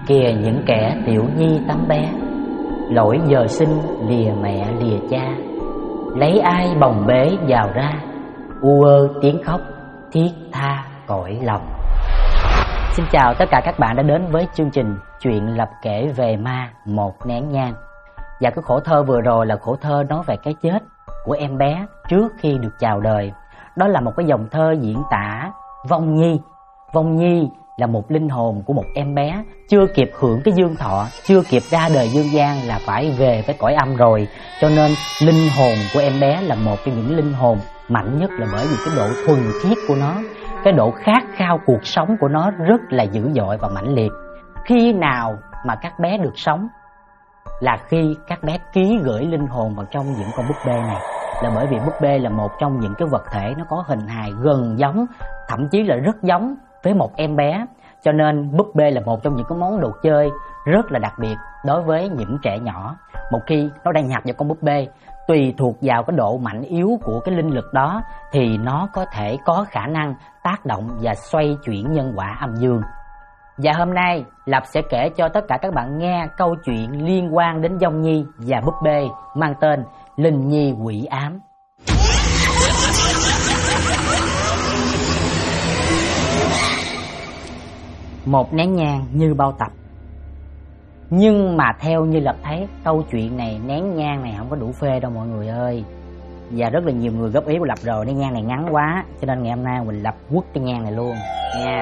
Kìa những kẻ tiểu nhi tắm bé, lỗi giờ sinh lìa mẹ lìa cha, lấy ai bồng bế vào ra, u ơ tiếng khóc thiết tha cõi lòng. Xin chào tất cả các bạn đã đến với chương trình Chuyện Lập Kể Về Ma Một Nén Nhang. Và cái khổ thơ vừa rồi là khổ thơ nói về cái chết của em bé trước khi được chào đời. Đó là một cái dòng thơ diễn tả vong nhi. Vong nhi là một linh hồn của một em bé chưa kịp hưởng cái dương thọ, chưa kịp ra đời dương gian là phải về với cõi âm rồi. Cho nên linh hồn của em bé là một trong những linh hồn mạnh nhất, là bởi vì cái độ thuần khiết của nó, cái độ khát khao cuộc sống của nó rất là dữ dội và mãnh liệt. Khi nào mà các bé được sống là khi các bé ký gửi linh hồn vào trong những con búp bê này. Là bởi vì búp bê là một trong những cái vật thể nó có hình hài gần giống, thậm chí là rất giống với một em bé. Cho nên búp bê là một trong những cái món đồ chơi rất là đặc biệt đối với những trẻ nhỏ. Một khi nó đang nhập vào con búp bê, tùy thuộc vào cái độ mạnh yếu của cái linh lực đó thì nó có thể có khả năng tác động và xoay chuyển nhân quả âm dương. Và hôm nay Lập sẽ kể cho tất cả các bạn nghe câu chuyện liên quan đến vong nhi và búp bê mang tên Linh Nhi Quỷ Ám. Một nén nhang như bao tập. Nhưng mà theo như Lập thấy, câu chuyện này nén nhang này không có đủ phê đâu mọi người ơi. Và rất là nhiều người góp ý của Lập rồi, nén nhang này ngắn quá, cho nên ngày hôm nay mình Lập quất cái nhang này luôn nha.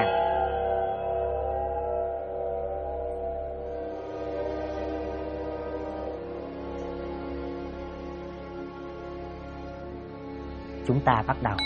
Chúng ta bắt đầu.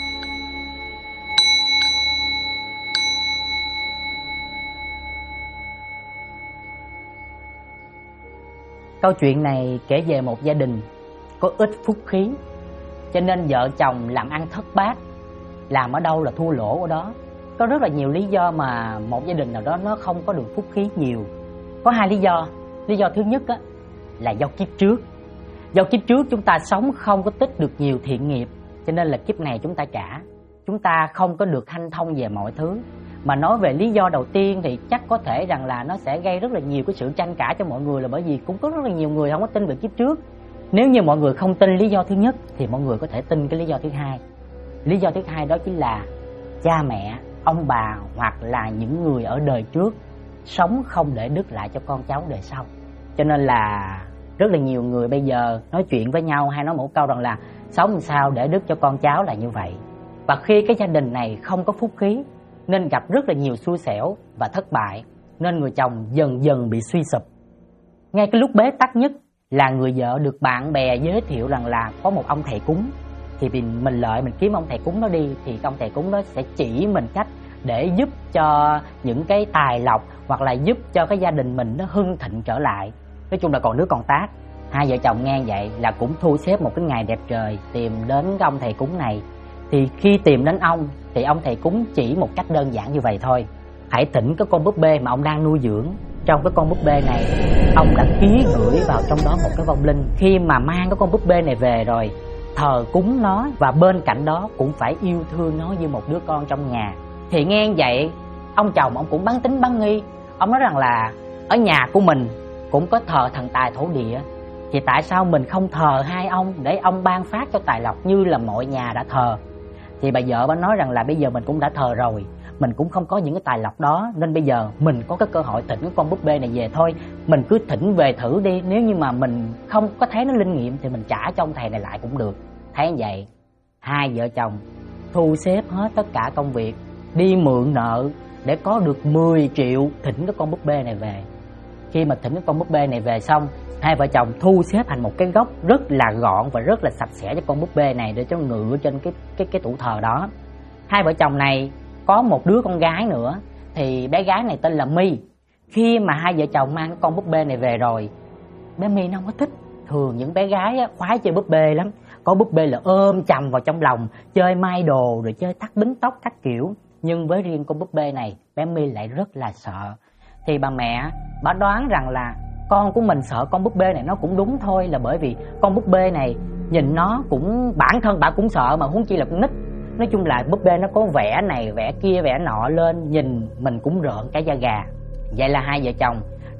Câu chuyện này kể về một gia đình có ít phúc khí, cho nên vợ chồng làm ăn thất bát, làm ở đâu là thua lỗ ở đó. Có rất là nhiều lý do mà một gia đình nào đó nó không có được phúc khí nhiều. Có hai lý do. Lý do thứ nhất á, là do kiếp trước. Do kiếp trước chúng ta sống không có tích được nhiều thiện nghiệp, cho nên là kiếp này chúng ta trả. Chúng ta không có được hanh thông về mọi thứ. Mà nói về lý do đầu tiên thì chắc có thể rằng là nó sẽ gây rất là nhiều cái sự tranh cãi cho mọi người, là bởi vì cũng có rất là nhiều người không có tin về kiếp trước. Nếu như mọi người không tin lý do thứ nhất thì mọi người có thể tin cái lý do thứ hai. Lý do thứ hai đó chính là cha mẹ, ông bà hoặc là những người ở đời trước sống không để đứt lại cho con cháu đời sau. Cho nên là rất là nhiều người bây giờ nói chuyện với nhau hay nói một câu rằng là sống làm sao để đứt cho con cháu là như vậy. Và khi cái gia đình này không có phúc khí nên gặp rất là nhiều xui xẻo và thất bại, nên người chồng dần dần bị suy sụp. Ngay cái lúc bế tắc nhất là người vợ được bạn bè giới thiệu rằng là có một ông thầy cúng, thì mình lợi mình kiếm ông thầy cúng đó đi, thì ông thầy cúng đó sẽ chỉ mình cách để giúp cho những cái tài lộc hoặc là giúp cho cái gia đình mình nó hưng thịnh trở lại. Nói chung là còn nước còn tát. Hai vợ chồng nghe vậy là cũng thu xếp một cái ngày đẹp trời tìm đến cái ông thầy cúng này. Thì khi tìm đến ông thì ông thầy cúng chỉ một cách đơn giản như vậy thôi: hãy thỉnh cái con búp bê mà ông đang nuôi dưỡng. Trong cái con búp bê này ông đã ký gửi vào trong đó một cái vong linh. Khi mà mang cái con búp bê này về rồi thờ cúng nó, và bên cạnh đó cũng phải yêu thương nó như một đứa con trong nhà. Thì nghe vậy ông chồng ông cũng bán tính bán nghi. Ông nói rằng là ở nhà của mình cũng có thờ thần tài thổ địa, thì tại sao mình không thờ hai ông để ông ban phát cho tài lộc như là mọi nhà đã thờ. Thì bà vợ bà nói rằng là bây giờ mình cũng đã thờ rồi, mình cũng không có những cái tài lộc đó, nên bây giờ mình có cái cơ hội thỉnh cái con búp bê này về thôi. Mình cứ thỉnh về thử đi, nếu như mà mình không có thấy nó linh nghiệm thì mình trả cho ông thầy này lại cũng được. Thấy vậy, hai vợ chồng thu xếp hết tất cả công việc, đi mượn nợ để có được 10 triệu thỉnh cái con búp bê này về. Khi mà thỉnh cái con búp bê này về xong, hai vợ chồng thu xếp thành một cái góc rất là gọn và rất là sạch sẽ cho con búp bê này để cho ngự trên cái tủ thờ đó. Hai vợ chồng này có một đứa con gái nữa, thì bé gái này tên là My. Khi mà hai vợ chồng mang con búp bê này về rồi, bé My nó không có thích. Thường những bé gái á, khoái chơi búp bê lắm, có búp bê là ôm chầm vào trong lòng, chơi may đồ rồi chơi thắt bính tóc các kiểu. Nhưng với riêng con búp bê này, bé My lại rất là sợ. Thì bà mẹ bà đoán rằng là con của mình sợ con búp bê này nó cũng đúng thôi, là bởi vì con búp bê này nhìn nó cũng, bản thân bà cũng sợ mà huống chi là con nít. Nói chung là búp bê nó có vẽ này vẽ kia vẽ nọ lên, nhìn mình cũng rợn cả da gà. Vậy là hai vợ chồng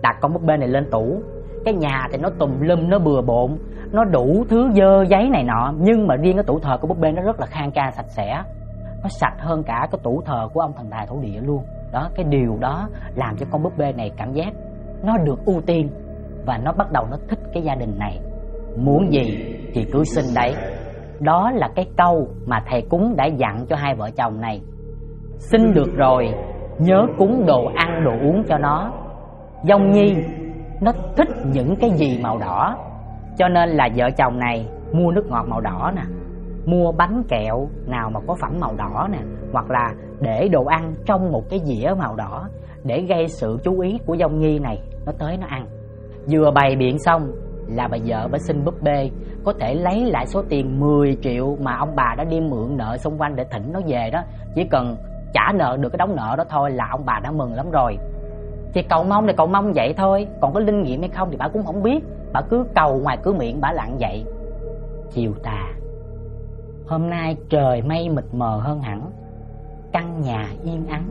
đặt con búp bê này lên tủ. Cái nhà thì nó tùm lum, nó bừa bộn, nó đủ thứ dơ giấy này nọ, nhưng mà riêng cái tủ thờ của búp bê nó rất là khang trang sạch sẽ. Nó sạch hơn cả cái tủ thờ của ông thần tài thổ địa luôn. Đó, cái điều đó làm cho con búp bê này cảm giác nó được ưu tiên, và nó bắt đầu nó thích cái gia đình này. Muốn gì thì cứ xin đấy. Đó là cái câu mà thầy cúng đã dặn cho hai vợ chồng này. Xin được rồi, nhớ cúng đồ ăn đồ uống cho nó. Dông Nhi nó thích những cái gì màu đỏ, cho nên là vợ chồng này mua nước ngọt màu đỏ nè, mua bánh kẹo nào mà có phẩm màu đỏ nè, hoặc là để đồ ăn trong một cái dĩa màu đỏ để gây sự chú ý của Dông Nhi này, nó tới nó ăn. Vừa bày biện xong là bà vợ bà xin búp bê có thể lấy lại số tiền 10 triệu mà ông bà đã đi mượn nợ xung quanh để thỉnh nó về đó. Chỉ cần trả nợ được cái đống nợ đó thôi là ông bà đã mừng lắm rồi. Thì cầu mong thì cầu mong vậy thôi, còn có linh nghiệm hay không thì bà cũng không biết. Bà cứ cầu ngoài cửa miệng bà lặng vậy. Chiều tà, hôm nay trời mây mịt mờ hơn hẳn, căn nhà yên ắng.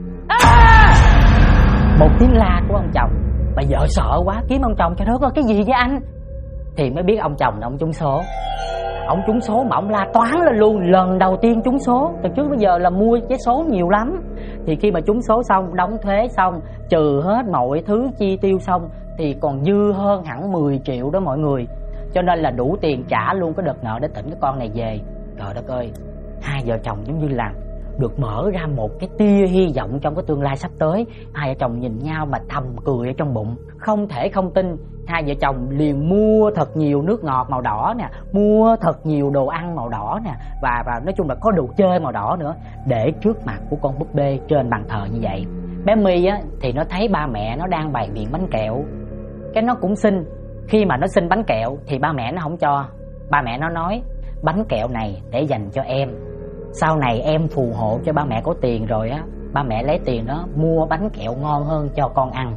Một tiếng la của ông chồng. Bà vợ sợ quá kiếm ông chồng, trời đất ơi cái gì vậy anh? Thì mới biết ông chồng là ông trúng số. Ông trúng số mà ông la toán lên luôn. Lần đầu tiên trúng số, từ trước bây giờ là mua vé số nhiều lắm. Thì khi mà trúng số xong, đóng thuế xong, trừ hết mọi thứ chi tiêu xong, thì còn dư hơn hẳn 10 triệu đó mọi người. Cho nên là đủ tiền trả luôn cái đợt nợ để tỉnh cái con này về. Trời đất ơi, hai vợ chồng giống như là được mở ra một cái tia hy vọng trong cái tương lai sắp tới. Hai vợ chồng nhìn nhau mà thầm cười ở trong bụng. Không thể không tin, hai vợ chồng liền mua thật nhiều nước ngọt màu đỏ nè, mua thật nhiều đồ ăn màu đỏ nè, và nói chung là có đồ chơi màu đỏ nữa, để trước mặt của con búp bê trên bàn thờ như vậy. Bé My á thì nó thấy ba mẹ nó đang bày biện bánh kẹo, cái nó cũng xin. Khi mà nó xin bánh kẹo thì ba mẹ nó không cho. Ba mẹ nó nói bánh kẹo này để dành cho em, sau này em phù hộ cho ba mẹ có tiền rồi á, ba mẹ lấy tiền đó mua bánh kẹo ngon hơn cho con ăn.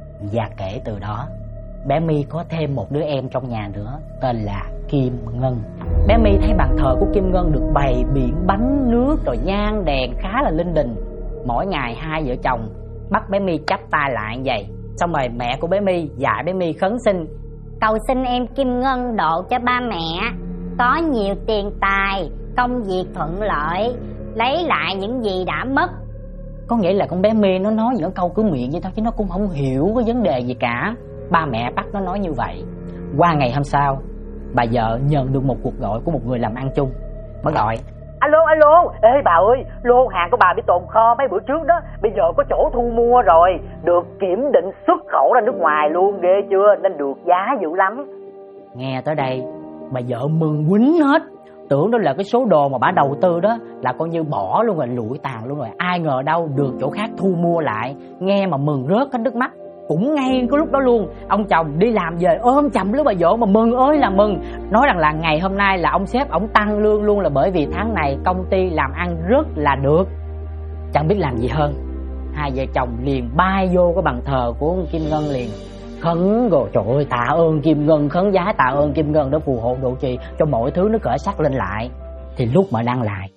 Và kể từ đó bé My có thêm một đứa em trong nhà nữa, tên là Kim Ngân. Bé My thấy bàn thờ của Kim Ngân được bày biện bánh nước rồi nhang đèn khá là linh đình. Mỗi ngày hai vợ chồng bắt bé My chắp tay lại vậy. Xong rồi mẹ của bé My dạy bé My khấn xin: cầu xin em Kim Ngân độ cho ba mẹ có nhiều tiền tài, công việc thuận lợi, lấy lại những gì đã mất. Có nghĩa là con bé My nó nói những câu cứ miệng vậy thôi, chứ nó cũng không hiểu cái vấn đề gì cả. Ba mẹ bắt nó nói như vậy. Qua ngày hôm sau, bà vợ nhận được một cuộc gọi của một người làm ăn chung. Bà gọi: alo, ê bà ơi, lô hàng của bà bị tồn kho mấy bữa trước đó, bây giờ có chỗ thu mua rồi, được kiểm định xuất khẩu ra nước ngoài luôn, ghê chưa, nên được giá dữ lắm. Nghe tới đây, bà vợ mừng quýnh hết. Tưởng đó là cái số đồ mà bà đầu tư đó là coi như bỏ luôn rồi, lụi tàn luôn rồi. Ai ngờ đâu được chỗ khác thu mua lại. Nghe mà mừng rớt hết nước mắt. Cũng ngay cái lúc đó luôn, ông chồng đi làm về ôm chầm lấy bà vợ mà mừng ơi là mừng. Nói rằng là ngày hôm nay là ông sếp ổng tăng lương luôn, là bởi vì tháng này công ty làm ăn rất là được. Chẳng biết làm gì hơn, hai vợ chồng liền bay vô cái bàn thờ của Kim Ngân liền khấn rồi. Trời ơi, tạ ơn Kim Ngân, khấn vái tạ ơn Kim Ngân đã phù hộ độ trì cho mọi thứ nó khởi sắc lên lại. Thì lúc mà đang lại,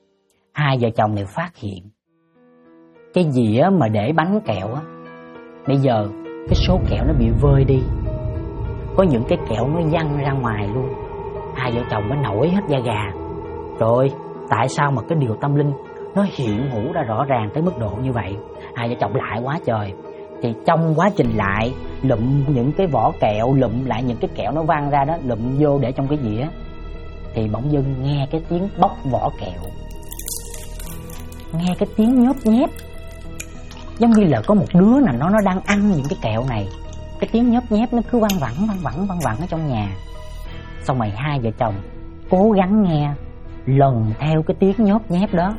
hai vợ chồng này phát hiện cái dĩa mà để bánh kẹo á, bây giờ cái số kẹo nó bị vơi đi, có những cái kẹo nó văng ra ngoài luôn. Hai vợ chồng mới nổi hết da gà. Rồi tại sao mà cái điều tâm linh nó hiện hữu ra rõ ràng tới mức độ như vậy? Hai vợ chồng lại quá trời. Thì trong quá trình lại lụm những cái vỏ kẹo, lụm lại những cái kẹo nó văng ra đó, lụm vô để trong cái dĩa, thì bỗng dưng nghe cái tiếng bóc vỏ kẹo, nghe cái tiếng nhóp nhép, giống như là có một đứa nào nó đang ăn những cái kẹo này. Cái tiếng nhóp nhép nó cứ văng vẳng ở trong nhà. Xong rồi hai vợ chồng cố gắng nghe, lần theo cái tiếng nhóp nhép đó,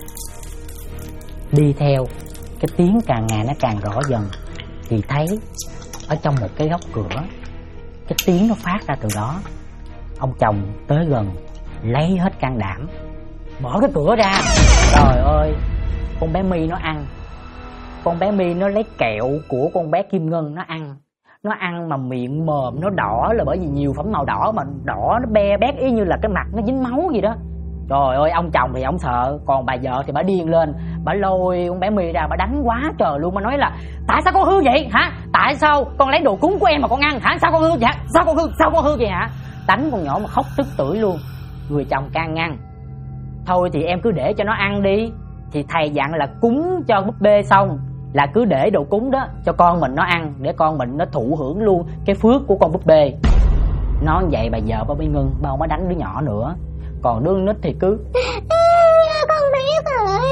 đi theo cái tiếng càng ngày nó càng rõ dần. Thì thấy ở trong một cái góc cửa, cái tiếng nó phát ra từ đó. Ông chồng tới gần, lấy hết can đảm, mở cái cửa ra. Trời ơi, con bé My nó ăn. Con bé My nó lấy kẹo của con bé Kim Ngân nó ăn. Nó ăn mà miệng mồm nó đỏ là bởi vì nhiều phẩm màu đỏ, mà đỏ nó be bét y như là cái mặt nó dính máu gì đó. Trời ơi, ông chồng thì ông sợ, còn bà vợ thì bà điên lên. Bà lôi con bé My ra, bà đánh quá trời luôn. Bà nói là tại sao con hư vậy hả? Tại sao con lấy đồ cúng của em mà con ăn hả? Sao con hư vậy hả? Sao con hư vậy hả? Đánh con nhỏ mà khóc tức tưởi luôn. Người chồng can ngăn: thôi thì em cứ để cho nó ăn đi. Thì thầy dặn là cúng cho búp bê xong là cứ để đồ cúng đó cho con mình nó ăn, để con mình nó thụ hưởng luôn cái phước của con búp bê. Nói vậy bà vợ bà mới ngưng, bà không có đánh đứa nhỏ nữa. Còn đứa nít thì cứ con biết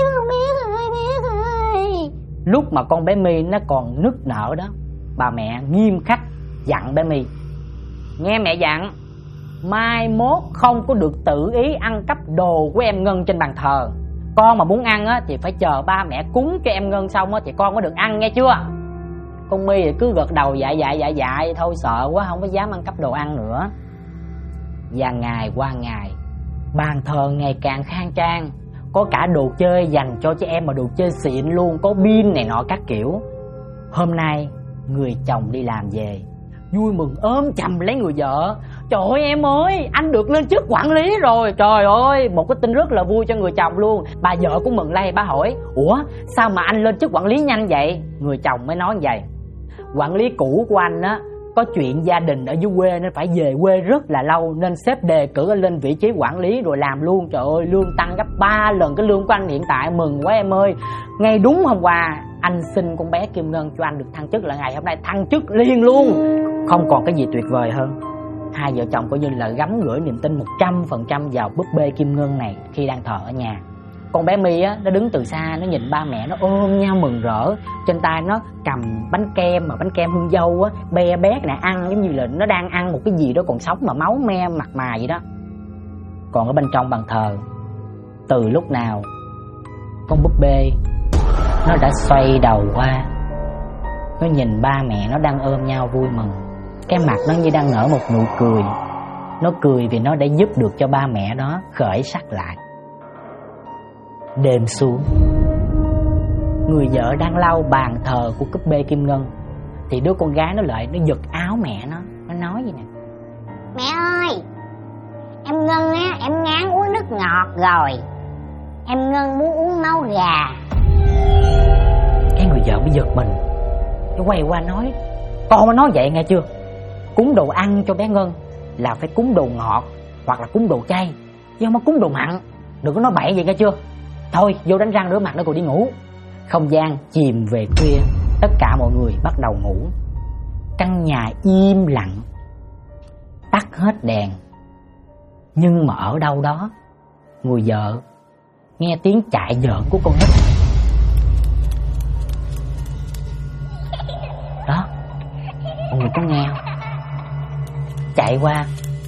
rồi. Lúc mà con bé My nó còn nức nở đó, bà mẹ nghiêm khắc dặn bé My: nghe mẹ dặn, mai mốt không có được tự ý ăn cắp đồ của em Ngân trên bàn thờ. Con mà muốn ăn á thì phải chờ ba mẹ cúng cho em Ngân xong á thì con mới được ăn, nghe chưa? Con My thì cứ gật đầu dạ thôi, sợ quá không có dám ăn cắp đồ ăn nữa. Và ngày qua ngày, bàn thờ ngày càng khang trang, có cả đồ chơi dành cho trẻ em mà đồ chơi xịn luôn, có pin này nọ các kiểu. Hôm nay người chồng đi làm về, vui mừng ôm chầm lấy người vợ: trời ơi em ơi, anh được lên chức quản lý rồi. Trời ơi, một cái tin rất là vui cho người chồng luôn. Bà vợ cũng mừng lây, bà hỏi: ủa sao mà anh lên chức quản lý nhanh vậy? Người chồng mới nói như vậy: quản lý cũ của anh á có chuyện gia đình ở dưới quê nên phải về quê rất là lâu, nên sếp đề cử anh lên vị trí quản lý rồi làm luôn. Trời ơi, lương tăng gấp 3 lần cái lương của anh hiện tại, mừng quá em ơi. Ngay đúng hôm qua anh xin con bé Kim Ngân cho anh được thăng chức, là ngày hôm nay thăng chức liền luôn. Không còn cái gì tuyệt vời hơn. Hai vợ chồng coi như là gắm gửi niềm tin 100% vào búp bê Kim Ngân này khi đang thờ ở nhà. Con bé My á, nó đứng từ xa, nó nhìn ba mẹ nó ôm nhau mừng rỡ. Trên tay nó cầm bánh kem, mà bánh kem hương dâu á, be bét nè, ăn giống như là nó đang ăn một cái gì đó còn sống mà máu me mặt mày vậy đó. Còn ở bên trong bàn thờ, từ lúc nào con búp bê nó đã xoay đầu qua, nó nhìn ba mẹ nó đang ôm nhau vui mừng. Cái mặt nó như đang nở một nụ cười. Nó cười vì nó đã giúp được cho ba mẹ nó khởi sắc lại. Đêm xuống, người vợ đang lau bàn thờ của cúp bê Kim Ngân thì đứa con gái nó lại, nó giật áo mẹ nó nói gì nè: mẹ ơi, em Ngân á, em ngán uống nước ngọt rồi, em Ngân muốn uống máu gà. Cái người vợ mới giật mình, nó quay qua nói: con mới nói vậy nghe chưa? Cúng đồ ăn cho bé Ngân là phải cúng đồ ngọt hoặc là cúng đồ chay, chứ không có cúng đồ mặn. Đừng có nói bậy vậy nghe chưa? Thôi vô đánh răng rửa mặt nó rồi đi ngủ. Không gian chìm về khuya, tất cả mọi người bắt đầu ngủ. Căn nhà im lặng, tắt hết đèn. Nhưng mà ở đâu đó, người vợ nghe tiếng chạy giỡn của con nít. Đó, mọi người có nghe không? Chạy qua,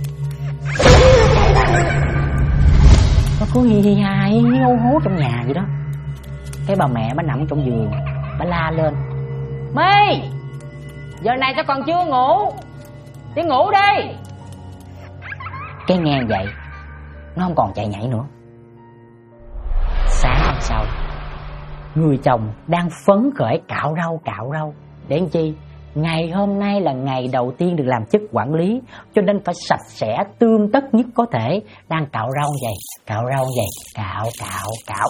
nó cứ hi hai hô hố trong nhà vậy đó. Cái bà mẹ bà nằm trong giường, bà la lên: My, giờ này sao còn chưa ngủ? Đi ngủ đi. Cái nghe vậy, nó không còn chạy nhảy nữa. Sáng hôm sau, người chồng đang phấn khởi cạo rau. Để làm chi? Ngày hôm nay là ngày đầu tiên được làm chức quản lý, cho nên phải sạch sẽ tươm tất nhất có thể. Đang cạo rau vậy, cạo.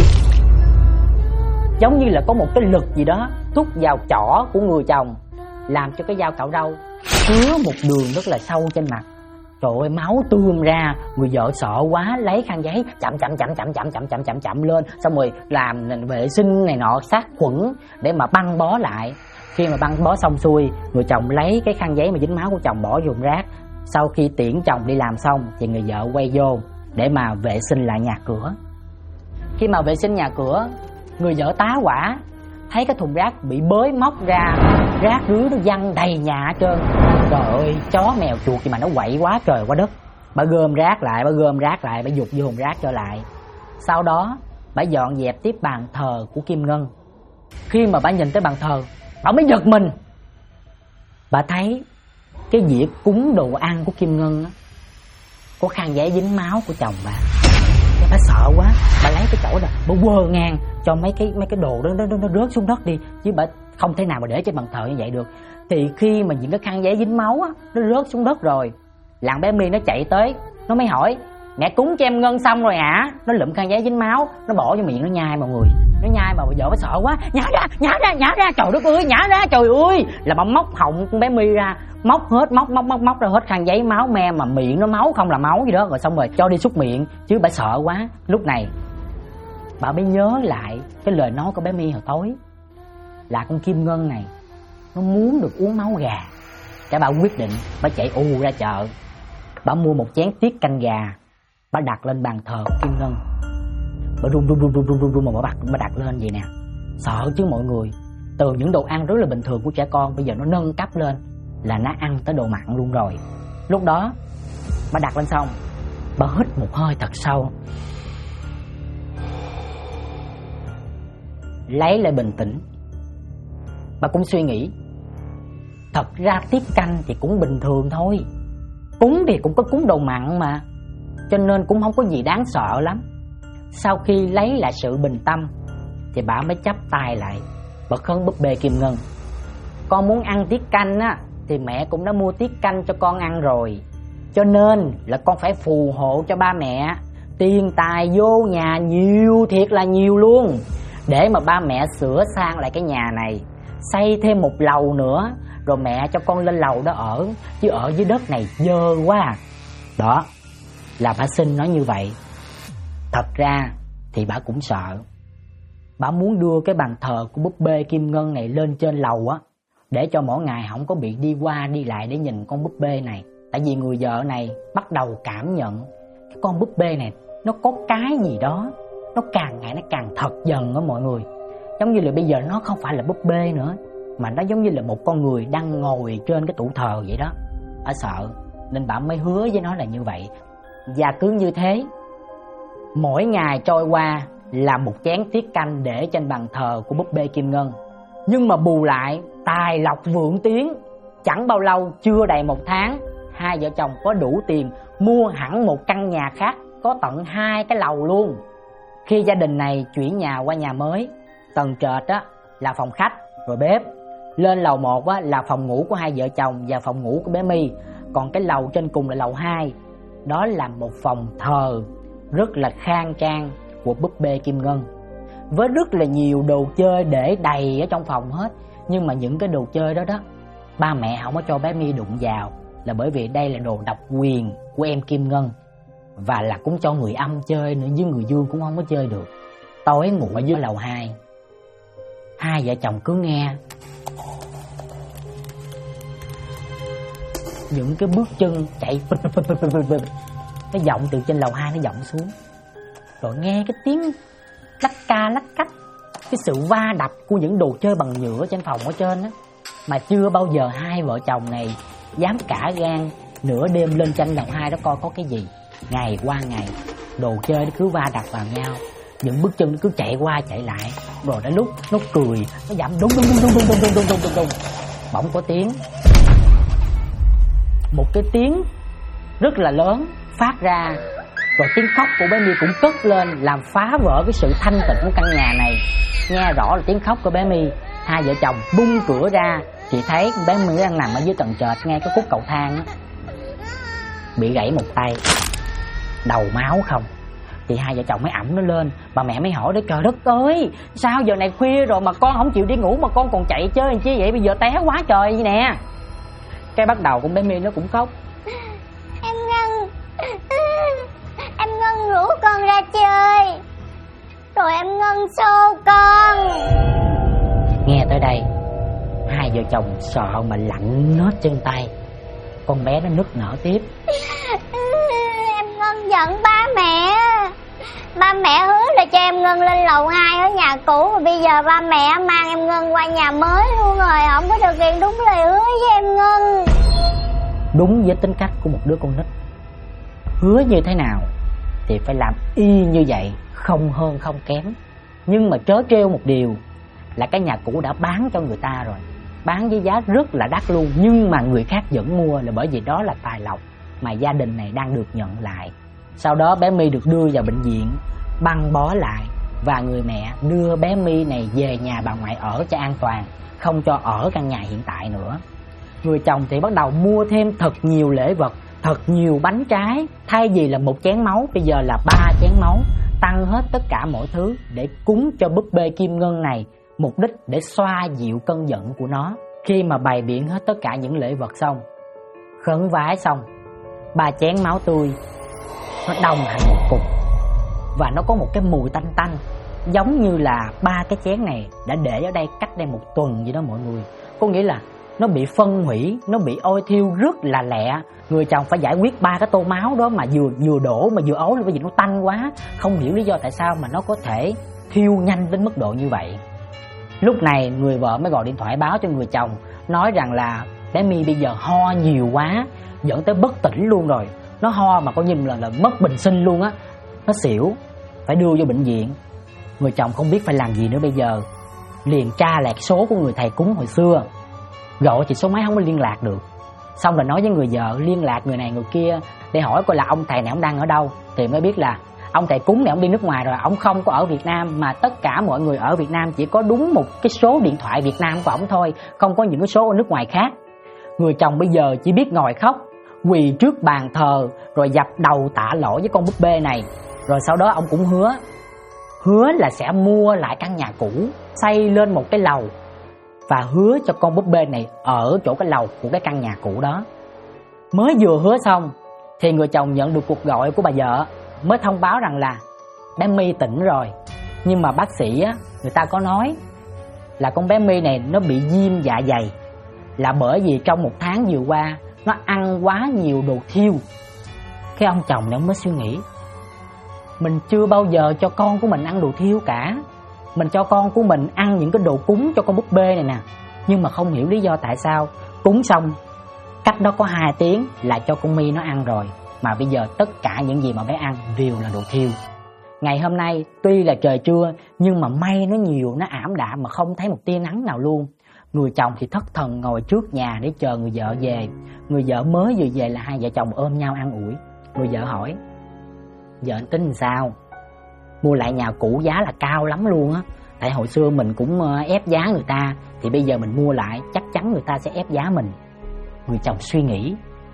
Giống như là có một cái lực gì đó thúc vào chỏ của người chồng, làm cho cái dao cạo rau chứa một đường rất là sâu trên mặt. Trời ơi, máu tươm ra. Người vợ sợ quá, lấy khăn giấy chậm lên, xong rồi làm vệ sinh này nọ, sát khuẩn để mà băng bó lại. Khi mà băng bó xong xuôi, người chồng lấy cái khăn giấy mà dính máu của chồng bỏ vô rác. Sau khi tiễn chồng đi làm xong thì người vợ quay vô để mà vệ sinh lại nhà cửa. Khi mà vệ sinh nhà cửa, người vợ tá hỏa, thấy cái thùng rác bị bới móc ra, rác rưới nó văng đầy nhà hết trơn. Trời ơi, chó mèo chuột gì mà nó quậy quá trời quá đất. Bà gom rác lại, bà dục vô thùng rác trở lại. Sau đó bà dọn dẹp tiếp bàn thờ của Kim Ngân. Khi mà bà nhìn tới bàn thờ, bà mới giật mình. Bà thấy cái dĩa cúng đồ ăn của Kim Ngân á, có khăn giấy dính máu của chồng bà. Cái bà sợ quá, bà lấy cái chổi đó, bà quơ ngang cho mấy cái đồ đó nó rớt xuống đất đi, chứ bà không thể nào mà để trên bàn thờ như vậy được. Thì khi mà những cái khăn giấy dính máu á, nó rớt xuống đất rồi, làng bé My nó chạy tới, nó mới hỏi: Mẹ cúng cho em Ngân xong rồi hả? Nó lụm khăn giấy dính máu, nó bỏ vô miệng nó nhai mọi người. Nó nhai mà vợ mới sợ quá, nhả ra, trời đất ơi, nhả ra, trời ơi. Là bà móc họng con bé My ra, móc ra hết khăn giấy máu me, mà miệng nó máu không là máu gì đó, rồi xong rồi cho đi súc miệng. Chứ bà sợ quá. Lúc này bà mới nhớ lại cái lời nói của bé My hồi tối, là con Kim Ngân này nó muốn được uống máu gà. Cái bà quyết định bà chạy ra chợ, bà mua một chén tiết canh gà, bà đặt lên bàn thờ của Kim Ngân. Bà run mà bà đặt lên vậy nè. Sợ chứ mọi người. Từ những đồ ăn rất là bình thường của trẻ con, bây giờ nó nâng cấp lên là nó ăn tới đồ mặn luôn rồi. Lúc đó bà đặt lên xong, bà hít một hơi thật sâu, lấy lại bình tĩnh. Bà cũng suy nghĩ, thật ra tiết canh thì cũng bình thường thôi, cúng thì cũng có cúng đồ mặn mà, cho nên cũng không có gì đáng sợ lắm. Sau khi lấy lại sự bình tâm thì bà mới chắp tay lại, bà khấn búp bê Kim Ngân. Con muốn ăn tiết canh á thì mẹ cũng đã mua tiết canh cho con ăn rồi, cho nên là con phải phù hộ cho ba mẹ tiền tài vô nhà nhiều, thiệt là nhiều luôn, để mà ba mẹ sửa sang lại cái nhà này, xây thêm một lầu nữa, rồi mẹ cho con lên lầu đó ở, chứ ở dưới đất này dơ quá à. Đó là bà xin nói như vậy. Thật ra thì bà cũng sợ, bà muốn đưa cái bàn thờ của búp bê Kim Ngân này lên trên lầu á, để cho mỗi ngày không có bị đi qua đi lại để nhìn con búp bê này. Tại vì người vợ này bắt đầu cảm nhận cái con búp bê này nó có cái gì đó, nó càng ngày nó càng thật dần đó mọi người. Giống như là bây giờ nó không phải là búp bê nữa, mà nó giống như là một con người đang ngồi trên cái tủ thờ vậy đó. Bà sợ nên bà mới hứa với nó là như vậy. Và cứ như thế, mỗi ngày trôi qua là một chén tiết canh để trên bàn thờ của búp bê Kim Ngân. Nhưng mà bù lại tài lộc vượng tiến. Chẳng bao lâu, chưa đầy 1 tháng, hai vợ chồng có đủ tiền mua hẳn một căn nhà khác, có tận 2 cái lầu luôn. Khi gia đình này chuyển nhà qua nhà mới, tầng trệt á là phòng khách rồi bếp, lên lầu 1 á là phòng ngủ của hai vợ chồng và phòng ngủ của bé My, còn cái lầu trên cùng là lầu 2. Đó là một phòng thờ rất là khang trang của búp bê Kim Ngân, với rất là nhiều đồ chơi để đầy ở trong phòng hết. Nhưng mà những cái đồ chơi đó đó, ba mẹ không có cho bé My đụng vào, là bởi vì đây là đồ độc quyền của em Kim Ngân, và là cũng cho người âm chơi nữa, với người dương cũng không có chơi được. Tối ngủ ở dưới lầu 2, hai vợ chồng cứ nghe những cái bước chân chạy nó vọng từ trên lầu 2 nó vọng xuống, rồi nghe cái tiếng lách ca lách cách, cái sự va đập của những đồ chơi bằng nhựa trên phòng ở trên á. Mà chưa bao giờ hai vợ chồng này dám cả gan nửa đêm lên trên lầu 2 đó coi có cái gì. Ngày qua ngày, đồ chơi nó cứ va đập vào nhau, những bước chân nó cứ chạy qua chạy lại, rồi đến lúc nó cười, nó dậm đung. Bỗng có tiếng, một cái tiếng rất là lớn phát ra, rồi tiếng khóc của bé My cũng cất lên, làm phá vỡ cái sự thanh tịnh của căn nhà này. Nghe rõ là tiếng khóc của bé My. Hai vợ chồng bung cửa ra thì thấy bé My đang nằm ở dưới tầng trệt, ngay cái khúc cầu thang đó, bị gãy một tay, đầu máu không. Thì hai vợ chồng mới ẵm nó lên. Bà mẹ mới hỏi đó, trời đất ơi, sao giờ này khuya rồi mà con không chịu đi ngủ mà con còn chạy chơi làm chi vậy, bây giờ té quá trời vậy nè. Cái bắt đầu con bé My nó cũng khóc. Em Ngân rủ con ra chơi, rồi em Ngân xô con. Nghe tới đây, hai vợ chồng sợ mà lạnh nhết chân tay. Con bé nó nức nở tiếp. Em Ngân giận ba mẹ. Ba mẹ hứa là cho em Ngân lên lầu 2 ở nhà cũ, mà bây giờ ba mẹ mang em Ngân qua nhà mới luôn rồi, không có thực hiện đúng lời hứa với em Ngân. Đúng với tính cách của một đứa con nít, hứa như thế nào thì phải làm y như vậy, không hơn không kém. Nhưng mà trớ trêu một điều là cái nhà cũ đã bán cho người ta rồi, bán với giá rất là đắt luôn, nhưng mà người khác vẫn mua, là bởi vì đó là tài lộc mà gia đình này đang được nhận lại. Sau đó bé My được đưa vào bệnh viện, băng bó lại, và người mẹ đưa bé My này về nhà bà ngoại ở cho an toàn, không cho ở căn nhà hiện tại nữa. Người chồng thì bắt đầu mua thêm thật nhiều lễ vật thật nhiều bánh trái. Thay vì là 1 chén máu, bây giờ là 3 chén máu. Tăng hết tất cả mọi thứ để cúng cho búp bê kim ngân này, mục đích để xoa dịu cơn giận của nó. Khi mà bày biện hết tất cả những lễ vật xong, khấn vái xong, 3 chén máu tươi nó đông thành một cục, và nó có một cái mùi tanh tanh, giống như là 3 cái chén này đã để ở đây cách đây 1 tuần vậy đó mọi người. Có nghĩa là nó bị phân hủy, nó bị ôi thiêu rất là lẹ. Người chồng phải giải quyết 3 cái tô máu đó mà vừa đổ mà vừa ối lên, bởi vì nó tanh quá. Không hiểu lý do tại sao mà nó có thể thiêu nhanh đến mức độ như vậy. Lúc này người vợ mới gọi điện thoại báo cho người chồng, nói rằng là bé My bây giờ ho nhiều quá, dẫn tới bất tỉnh luôn rồi. Nó ho mà coi như là mất bình sinh luôn á, nó xỉu, phải đưa vô bệnh viện. Người chồng không biết phải làm gì nữa bây giờ, liền tra lạc số của người thầy cúng hồi xưa, gọi thì số máy không có liên lạc được. Xong rồi nói với người vợ liên lạc người này người kia để hỏi coi là ông thầy này ông đang ở đâu. Thì mới biết là ông thầy cúng này ông đi nước ngoài rồi, ông không có ở Việt Nam, mà tất cả mọi người ở Việt Nam chỉ có đúng một cái số điện thoại Việt Nam của ông thôi, không có những cái số ở nước ngoài khác. Người chồng bây giờ chỉ biết ngồi khóc, quỳ trước bàn thờ rồi dập đầu tạ lỗi với con búp bê này. Rồi sau đó ông cũng hứa là sẽ mua lại căn nhà cũ, xây lên một cái lầu, và hứa cho con búp bê này ở chỗ cái lầu của cái căn nhà cũ đó. Mới vừa hứa xong thì người chồng nhận được cuộc gọi của bà vợ, mới thông báo rằng là bé My tỉnh rồi. Nhưng mà bác sĩ á, người ta có nói là con bé My này nó bị viêm dạ dày, là bởi vì trong 1 tháng vừa qua nó ăn quá nhiều đồ thiêu. Cái ông chồng này ông mới suy nghĩ, mình chưa bao giờ cho con của mình ăn đồ thiêu cả. Mình cho con của mình ăn những cái đồ cúng cho con búp bê này nè, nhưng mà không hiểu lý do tại sao cúng xong cách đó có 2 tiếng là cho con My nó ăn rồi, mà bây giờ tất cả những gì mà bé ăn đều là đồ thiêu. Ngày hôm nay tuy là trời trưa nhưng mà mây nó nhiều, nó ảm đạm mà không thấy một tia nắng nào luôn. Người chồng thì thất thần ngồi trước nhà để chờ người vợ về. Người vợ mới vừa về là hai vợ chồng ôm nhau an ủi. Người vợ hỏi, vợ anh tính làm sao? Mua lại nhà cũ giá là cao lắm luôn á, tại hồi xưa mình cũng ép giá người ta, thì bây giờ mình mua lại chắc chắn người ta sẽ ép giá mình. Người chồng suy nghĩ,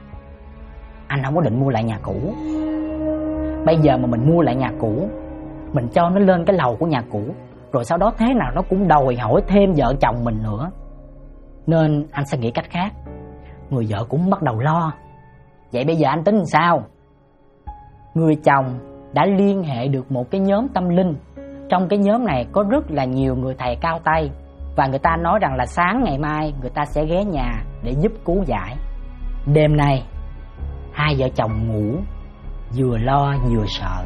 anh không có định mua lại nhà cũ. Bây giờ mà mình mua lại nhà cũ, mình cho nó lên cái lầu của nhà cũ, rồi sau đó thế nào nó cũng đòi hỏi thêm vợ chồng mình nữa, nên anh sẽ nghĩ cách khác. Người vợ cũng bắt đầu lo, vậy bây giờ anh tính làm sao? Người chồng đã liên hệ được một cái nhóm tâm linh. Trong cái nhóm này có rất là nhiều người thầy cao tay, và người ta nói rằng là sáng ngày mai người ta sẽ ghé nhà để giúp cứu giải. Đêm nay hai vợ chồng ngủ vừa lo vừa sợ.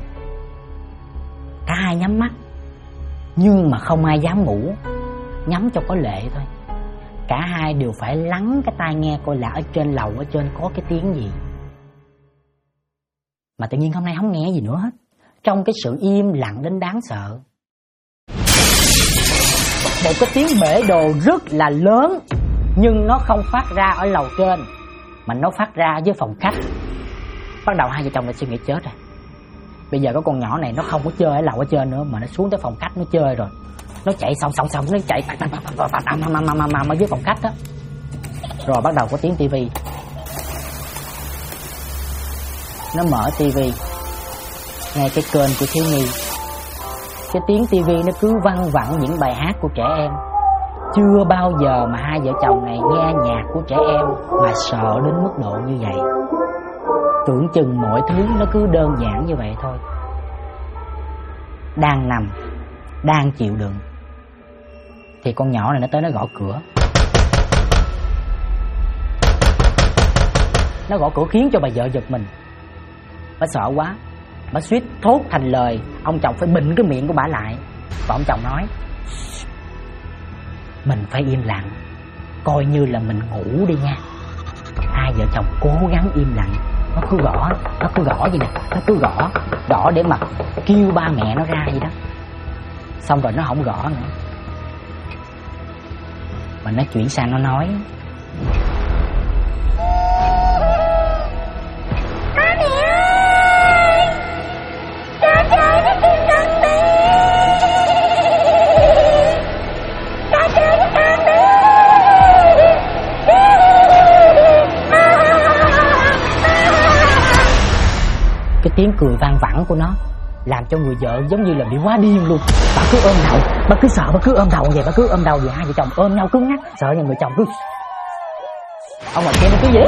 Cả hai nhắm mắt, nhưng mà không ai dám ngủ, nhắm cho có lệ thôi. Cả hai đều phải lắng cái tai nghe coi là ở trên lầu ở trên có cái tiếng gì. Mà tự nhiên hôm nay không nghe gì nữa hết, trong cái sự im lặng đến đáng sợ. Một cái tiếng bể đồ rất là lớn, nhưng nó không phát ra ở lầu trên mà nó phát ra dưới phòng khách. Bắt đầu hai vợ chồng lại suy nghĩ chết rồi, bây giờ có con nhỏ này nó không có chơi ở lầu ở trên nữa, mà nó xuống tới phòng khách nó chơi rồi. Nó chạy xong nó chạy ở dưới phòng khách đó. Rồi bắt đầu có tiếng tivi. Nó mở tivi, ngay cái kênh của thiếu nhi. Cái tiếng tivi nó cứ văng vẳng những bài hát của trẻ em. Chưa bao giờ mà hai vợ chồng này nghe nhạc của trẻ em mà sợ đến mức độ như vậy. Tưởng chừng mọi thứ nó cứ đơn giản như vậy thôi. Đang nằm, đang chịu đựng, thì con nhỏ này nó tới nó gõ cửa. Nó gõ cửa khiến cho bà vợ giật mình. Bà sợ quá, bà suýt thốt thành lời. Ông chồng phải bịnh cái miệng của bà lại. Và ông chồng nói, mình phải im lặng, coi như là mình ngủ đi nha. Hai vợ chồng cố gắng im lặng. Nó cứ gõ vậy nè, nó cứ gõ để mà kêu ba mẹ nó ra vậy đó. Xong rồi nó không gõ nữa, mà nó chuyển sang nó nói, ba mẹ ơi, cha chơi với kim ngân đi, cha chơi với con đi. cái tiếng cười vang vẳng của nó làm cho người vợ giống như là bị quá điên luôn. Bà cứ ôm đầu, bà cứ sợ, bà cứ ôm đầu vậy, bà cứ ôm đầu vậy. Hai vợ chồng ôm nhau cứng ngắc, sợ nhà người chồng cứ ông ngoài kia nó cứ gì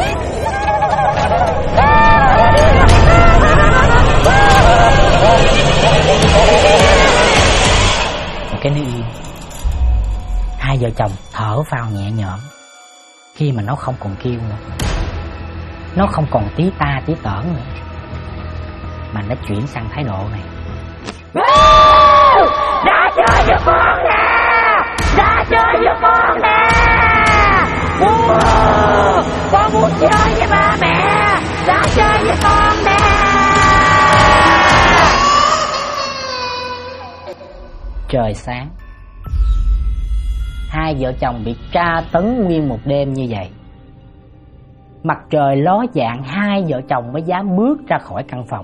một cái nó im. Hai vợ chồng thở phào nhẹ nhõm khi mà nó không còn kêu nữa, nó không còn tí ta tí tởn nữa, mà nó chuyển sang thái độ này. Ra chơi với con nè, ra chơi với con nè, con muốn chơi với ba mẹ, ra chơi với con nè. Trời sáng, hai vợ chồng bị tra tấn nguyên một đêm như vậy. Mặt trời ló dạng, hai vợ chồng mới dám bước ra khỏi căn phòng.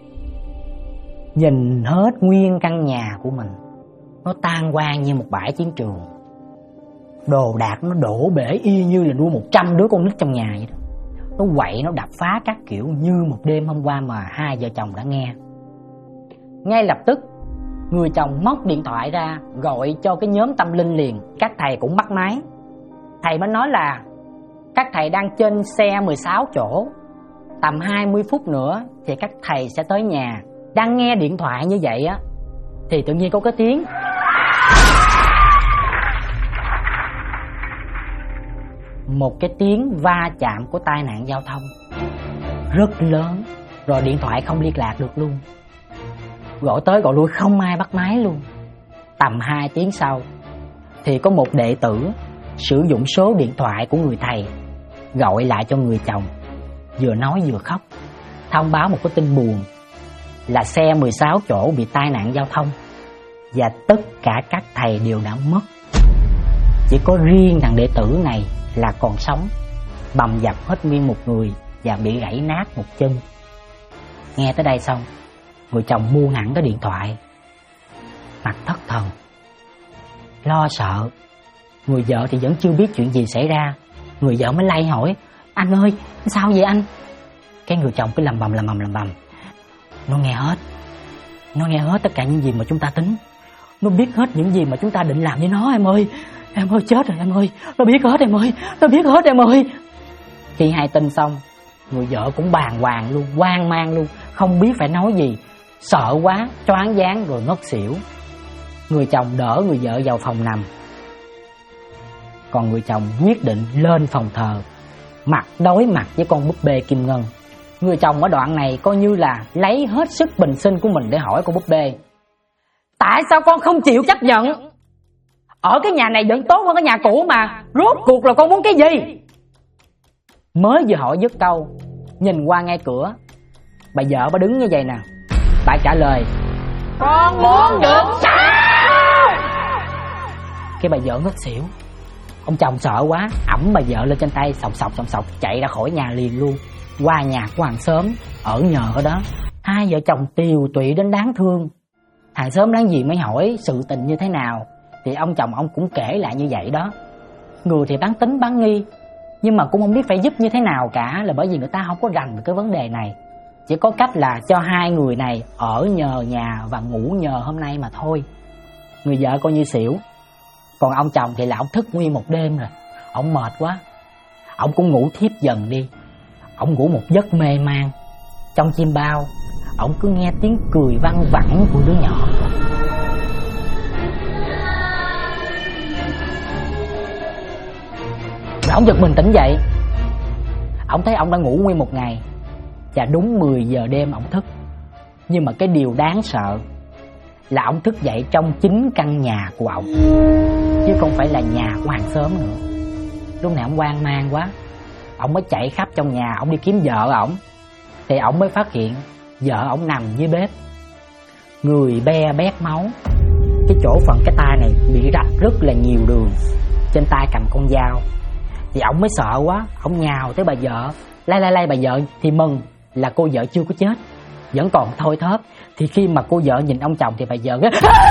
Nhìn hết nguyên căn nhà của mình, nó tan hoang như một bãi chiến trường. Đồ đạc nó đổ bể y như là nuôi 100 đứa con nít trong nhà vậy đó. Nó quậy, nó đập phá các kiểu như một đêm hôm qua mà hai vợ chồng đã nghe. Ngay lập tức, người chồng móc điện thoại ra gọi cho cái nhóm tâm linh liền. Các thầy cũng bắt máy. Thầy mới nói là các thầy đang trên xe 16 chỗ, tầm 20 phút nữa thì các thầy sẽ tới nhà. Đang nghe điện thoại như vậy á thì tự nhiên có cái tiếng một cái tiếng va chạm của tai nạn giao thông rất lớn, rồi điện thoại không liên lạc được luôn. Gọi tới gọi lui không ai bắt máy luôn. Tầm 2 tiếng sau thì có một đệ tử sử dụng số điện thoại của người thầy gọi lại cho người chồng, vừa nói vừa khóc, thông báo một cái tin buồn là xe 16 chỗ bị tai nạn giao thông và tất cả các thầy đều đã mất. Chỉ có riêng thằng đệ tử này là còn sống, bầm dập hết nguyên một người và bị gãy nát một chân. Nghe tới đây xong, người chồng buông hẳn cái điện thoại, mặt thất thần, lo sợ. Người vợ thì vẫn chưa biết chuyện gì xảy ra. Người vợ mới lay hỏi: anh ơi, sao vậy anh? Cái người chồng cứ lầm bầm. Nó nghe hết tất cả những gì mà chúng ta tính. Nó biết hết những gì mà chúng ta định làm với nó em ơi. Em ơi chết rồi em ơi, nó biết hết em ơi, nó biết hết em ơi. Khi hay tin xong, người vợ cũng bàng hoàng luôn, hoang mang luôn, không biết phải nói gì, sợ quá, choáng váng rồi ngất xỉu. Người chồng đỡ người vợ vào phòng nằm, còn người chồng quyết định lên phòng thờ, mặt đối mặt với con búp bê Kim Ngân. Người chồng ở đoạn này coi như là lấy hết sức bình sinh của mình để hỏi con búp bê: tại sao con không chịu chấp nhận? Ở cái nhà này vẫn tốt hơn cái nhà cũ mà, rốt cuộc là con muốn cái gì? Mới vừa hỏi dứt câu, nhìn qua ngay cửa, bà vợ bà đứng như vậy nè, bà trả lời: con muốn được sao? Cái bà vợ ngất xỉu. Ông chồng sợ quá, ẵm bà vợ lên trên tay, sọc sọc chạy ra khỏi nhà liền luôn, qua nhà của hàng xóm ở nhờ ở đó. Hai vợ chồng tiều tụy đến đáng thương. Hàng xóm láng giềng mới hỏi sự tình như thế nào thì ông chồng ông cũng kể lại như vậy đó. Người thì bán tín bán nghi, nhưng mà cũng không biết phải giúp như thế nào cả, là bởi vì người ta không có rành về cái vấn đề này. Chỉ có cách là cho hai người này ở nhờ nhà và ngủ nhờ hôm nay mà thôi. Người vợ coi như xỉu, còn ông chồng thì là ông thức nguyên một đêm rồi, ông mệt quá, ông cũng ngủ thiếp dần đi. Ông ngủ một giấc mê man, trong chim bao ông cứ nghe tiếng cười văng vẳng của đứa nhỏ. Rồi ông giật mình tỉnh dậy, ông thấy ông đã ngủ nguyên một ngày và đúng 10 giờ đêm ông thức. Nhưng mà cái điều đáng sợ là ông thức dậy trong chính căn nhà của ông, chứ không phải là nhà của hàng xóm nữa. Lúc này ông hoang mang quá, ông mới chạy khắp trong nhà, ông đi kiếm vợ ổng. Thì ổng mới phát hiện vợ ổng nằm dưới bếp, người be bét máu. Cái chỗ phần cái tay này bị rạch rất là nhiều đường, trên tay cầm con dao. Thì ổng mới sợ quá, ổng nhào tới bà vợ, lay bà vợ thì mừng là cô vợ chưa có chết, vẫn còn thôi thóp. Thì khi mà cô vợ nhìn ông chồng thì bà vợ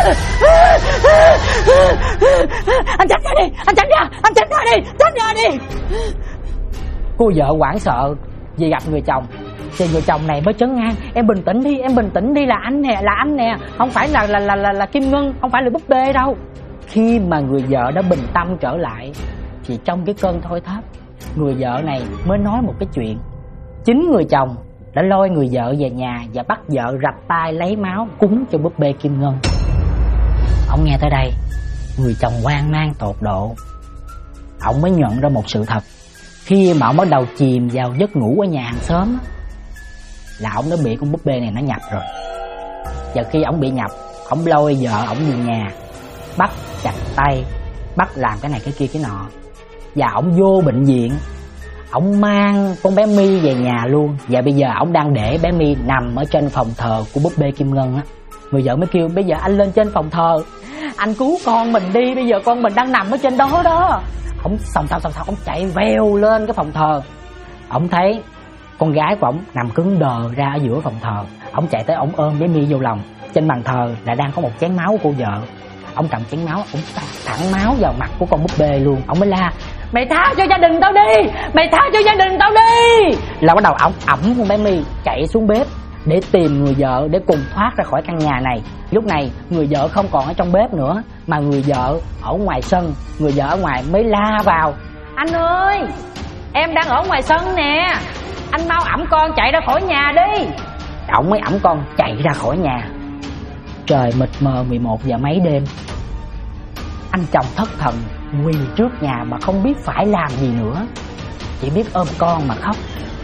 anh tránh ra đi, anh tránh ra đi. Cô vợ hoảng sợ vì gặp người chồng, Thì người chồng này mới trấn an: em bình tĩnh đi, em bình tĩnh đi, là anh nè, không phải là Kim Ngân, không phải là búp bê đâu. Khi mà người vợ đã bình tâm trở lại thì trong cái cơn thôi thóp, người vợ này mới nói một cái chuyện. Chính người chồng đã lôi người vợ về nhà và bắt vợ rạch tay lấy máu cúng cho búp bê Kim Ngân. Ông nghe tới đây, người chồng hoang mang tột độ. Ông mới nhận ra một sự thật. Khi mà ông bắt đầu chìm vào giấc ngủ ở nhà hàng xóm là ông đã bị con búp bê này nó nhập rồi. Và khi ông bị nhập, ông lôi vợ ông về nhà, bắt chặt tay, bắt làm cái này cái kia cái nọ. Và ông vô bệnh viện, ông mang con bé My về nhà luôn. Và bây giờ ông đang để bé My nằm ở trên phòng thờ của búp bê Kim Ngân á. Người vợ mới kêu: bây giờ anh lên trên phòng thờ, anh cứu con mình đi, bây giờ con mình đang nằm ở trên đó đó. Ông xong ông chạy vèo lên cái phòng thờ. Ông thấy con gái của ông nằm cứng đờ ra ở giữa phòng thờ. Ông chạy tới, ông ôm bé My vô lòng. Trên bàn thờ là đang có một chén máu của cô vợ. Ông cầm chén máu, ông tạt thẳng máu vào mặt của con búp bê luôn. Ông mới la: mày tha cho gia đình tao đi, mày tha cho gia đình tao đi. Là bắt đầu ông ẵm con bé My chạy xuống bếp để tìm người vợ để cùng thoát ra khỏi căn nhà này. Lúc này người vợ không còn ở trong bếp nữa, mà người vợ ở ngoài sân. Người vợ ở ngoài mới la vào: anh ơi, em đang ở ngoài sân nè, anh mau ẵm con chạy ra khỏi nhà đi. Ông mới ẵm con chạy ra khỏi nhà. Trời mịt mờ 11 giờ mấy đêm. Anh chồng thất thần quỳ trước nhà mà không biết phải làm gì nữa, chỉ biết ôm con mà khóc.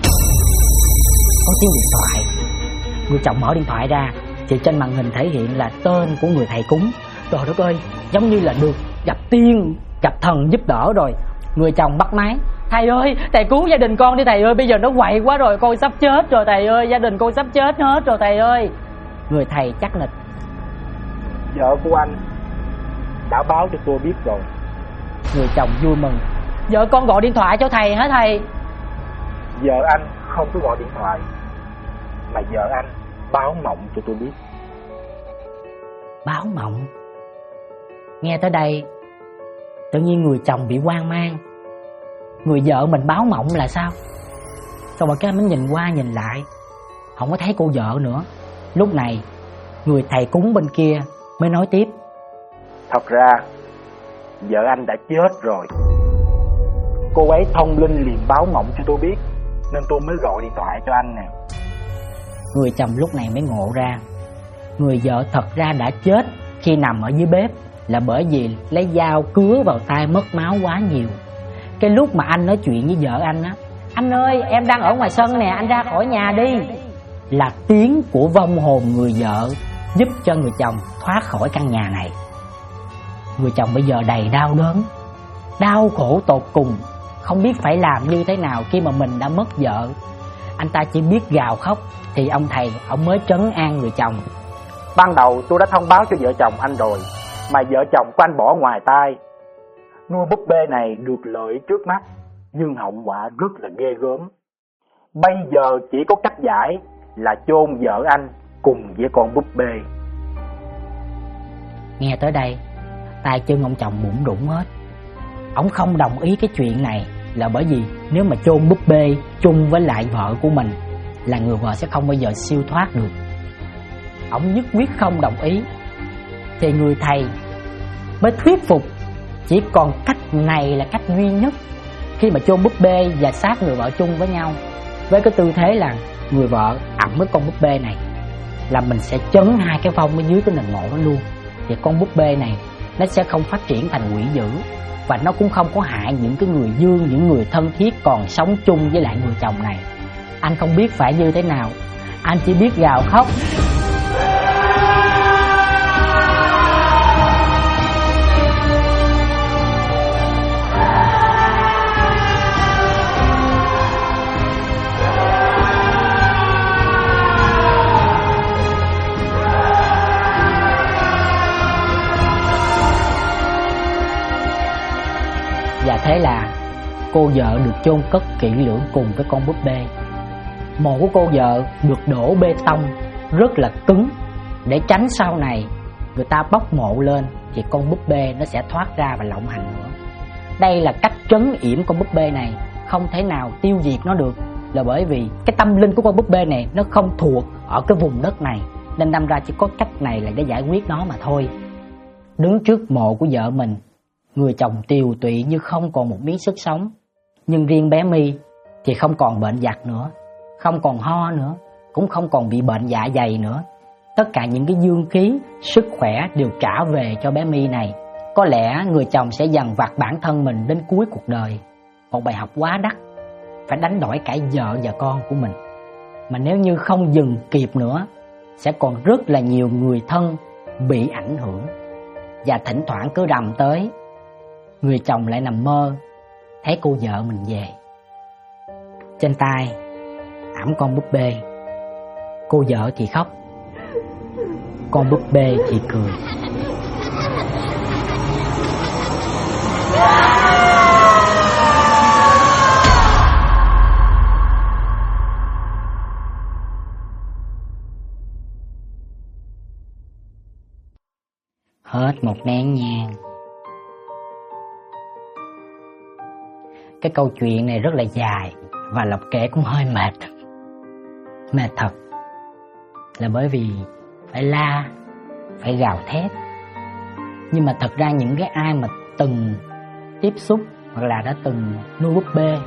Có tiếng điện thoại. Người chồng mở điện thoại ra thì trên màn hình thể hiện là tên của người thầy cúng. Trời đất ơi, giống như là được gặp tiên, gặp thần giúp đỡ rồi. Người chồng bắt máy: thầy ơi, thầy cứu gia đình con đi thầy ơi, bây giờ nó quậy quá rồi, con sắp chết rồi thầy ơi, gia đình con sắp chết hết rồi thầy ơi. Người thầy chắc nịch: vợ của anh đã báo cho tôi biết rồi. Người chồng vui mừng: vợ con gọi điện thoại cho thầy hả thầy? Vợ anh không có gọi điện thoại, mà vợ anh báo mộng cho tôi biết. Báo mộng? Nghe tới đây tự nhiên người chồng bị hoang mang. Người vợ mình báo mộng là sao? Xong rồi cái anh mới nhìn qua nhìn lại, không có thấy cô vợ nữa. Lúc này người thầy cúng bên kia mới nói tiếp: thật ra vợ anh đã chết rồi. Cô ấy thông linh liền báo mộng cho tôi biết, nên tôi mới gọi điện thoại cho anh nè. Người chồng lúc này mới ngộ ra, người vợ thật ra đã chết khi nằm ở dưới bếp là bởi vì lấy dao cứa vào tay mất máu quá nhiều. Cái lúc mà anh nói chuyện với vợ anh á: anh ơi, em đang ở ngoài sân nè, anh ra khỏi nhà đi, là tiếng của vong hồn người vợ giúp cho người chồng thoát khỏi căn nhà này. Người chồng bây giờ đầy đau đớn, đau khổ tột cùng, không biết phải làm như thế nào khi mà mình đã mất vợ. Anh ta chỉ biết gào khóc. Thì ông thầy, ông mới trấn an người chồng: ban đầu tôi đã thông báo cho vợ chồng anh rồi, mà vợ chồng của anh bỏ ngoài tai. Nuôi búp bê này được lợi trước mắt, nhưng hậu quả rất là ghê gớm. Bây giờ chỉ có cách giải là chôn vợ anh cùng với con búp bê. Nghe tới đây, tay chân ông chồng bủn rủn hết. Ông không đồng ý cái chuyện này là bởi vì nếu mà chôn búp bê chung với lại vợ của mình là người vợ sẽ không bao giờ siêu thoát được. Ông nhất quyết không đồng ý. Thì người thầy mới thuyết phục chỉ còn cách này là cách duy nhất. Khi mà chôn búp bê và xác người vợ chung với nhau, với cái tư thế là người vợ ẵm với con búp bê này, là mình sẽ chấn hai cái vong ở dưới cái nền mộ đó luôn. Thì con búp bê này nó sẽ không phát triển thành quỷ dữ, và nó cũng không có hại những cái người dương, những người thân thiết còn sống chung với lại người chồng này. Anh không biết phải như thế nào, anh chỉ biết gào khóc. Và thế là cô vợ được chôn cất kỹ lưỡng cùng với con búp bê. Mộ của cô vợ được đổ bê tông rất là cứng, để tránh sau này người ta bóc mộ lên thì con búp bê nó sẽ thoát ra và lộng hành nữa. Đây là cách trấn yểm con búp bê này, không thể nào tiêu diệt nó được. là bởi vì cái tâm linh của con búp bê này nó không thuộc ở cái vùng đất này, nên đâm ra chỉ có cách này là để giải quyết nó mà thôi. Đứng trước mộ của vợ mình, người chồng tiều tụy như không còn một miếng sức sống. Nhưng riêng bé My thì không còn bệnh vặt nữa, không còn ho nữa, cũng không còn bị bệnh dạ dày nữa. Tất cả những cái dương khí, sức khỏe đều trả về cho bé My này. Có lẽ người chồng sẽ dằn vặt bản thân mình đến cuối cuộc đời. Một bài học quá đắt, phải đánh đổi cả vợ và con của mình. Mà nếu như không dừng kịp nữa, sẽ còn rất là nhiều người thân bị ảnh hưởng. Và thỉnh thoảng cứ rằm tới, người chồng lại nằm mơ thấy cô vợ mình về. Trên tay ẵm con búp bê, cô vợ thì khóc, con búp bê thì cười. Hết một nén nhang. Cái câu chuyện này rất là dài và Lộc kể cũng hơi mệt. Mệt thật. Là bởi vì phải la, phải gào thét. Nhưng mà thật ra những cái ai mà từng tiếp xúc hoặc là đã từng nuôi búp bê,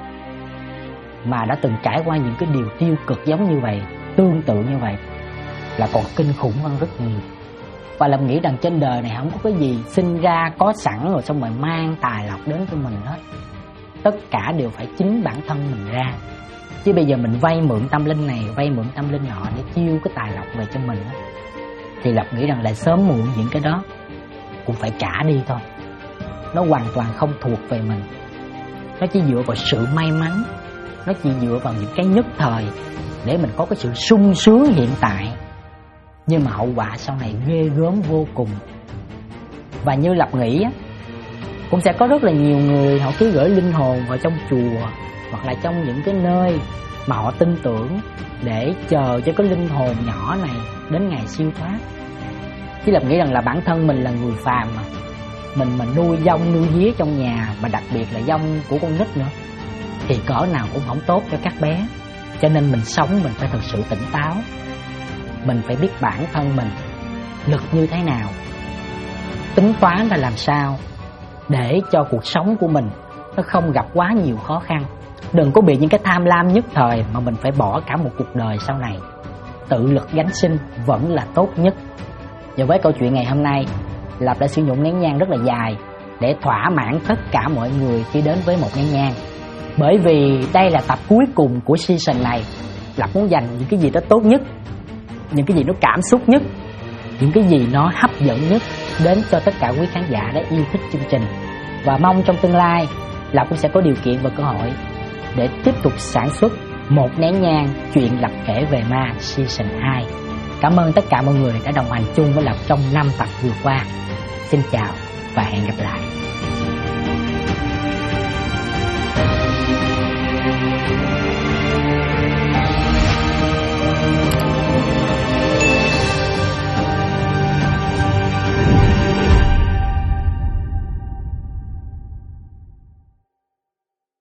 mà đã từng trải qua những cái điều tiêu cực giống như vậy, tương tự như vậy, là còn kinh khủng hơn rất nhiều. Và Lâm nghĩ rằng trên đời này không có cái gì sinh ra có sẵn rồi xong rồi mang tài lộc đến cho mình hết. Tất cả đều phải chính bản thân mình ra. Chứ bây giờ mình vay mượn tâm linh này, vay mượn tâm linh nọ để chiêu cái tài lộc về cho mình đó, thì Lộc nghĩ rằng là sớm muộn những cái đó cũng phải trả đi thôi. Nó hoàn toàn không thuộc về mình. Nó chỉ dựa vào sự may mắn, nó chỉ dựa vào những cái nhất thời để mình có cái sự sung sướng hiện tại. Nhưng mà hậu quả sau này ghê gớm vô cùng. Và như Lộc nghĩ á, cũng sẽ có rất là nhiều người họ cứ gửi linh hồn vào trong chùa hoặc là trong những cái nơi mà họ tin tưởng để chờ cho cái linh hồn nhỏ này đến ngày siêu thoát. Chứ Lộc nghĩ rằng là bản thân mình là người phàm mà. Mình mà nuôi dông nuôi vía trong nhà, mà đặc biệt là dông của con nít nữa, thì cỡ nào cũng không tốt cho các bé. Cho nên mình sống mình phải thật sự tỉnh táo. Mình phải biết bản thân mình lực như thế nào, tính toán ra làm sao để cho cuộc sống của mình nó không gặp quá nhiều khó khăn. Đừng có bị những cái tham lam nhất thời mà mình phải bỏ cả một cuộc đời sau này. Tự lực gánh sinh vẫn là tốt nhất. Và với câu chuyện ngày hôm nay, Lộc đã sử dụng nén nhang rất là dài để thỏa mãn tất cả mọi người khi đến với một nén nhang. Bởi vì đây là tập cuối cùng của season này, Lộc muốn dành những cái gì đó tốt nhất, những cái gì nó cảm xúc nhất, những cái gì nó hấp dẫn nhất đến cho tất cả quý khán giả đã yêu thích chương trình. Và mong trong tương lai Lộc cũng sẽ có điều kiện và cơ hội để tiếp tục sản xuất một nén nhang chuyện Lộc kể về ma season 2. Cảm ơn tất cả mọi người đã đồng hành chung với Lộc trong 5 tập vừa qua. Xin chào và hẹn gặp lại.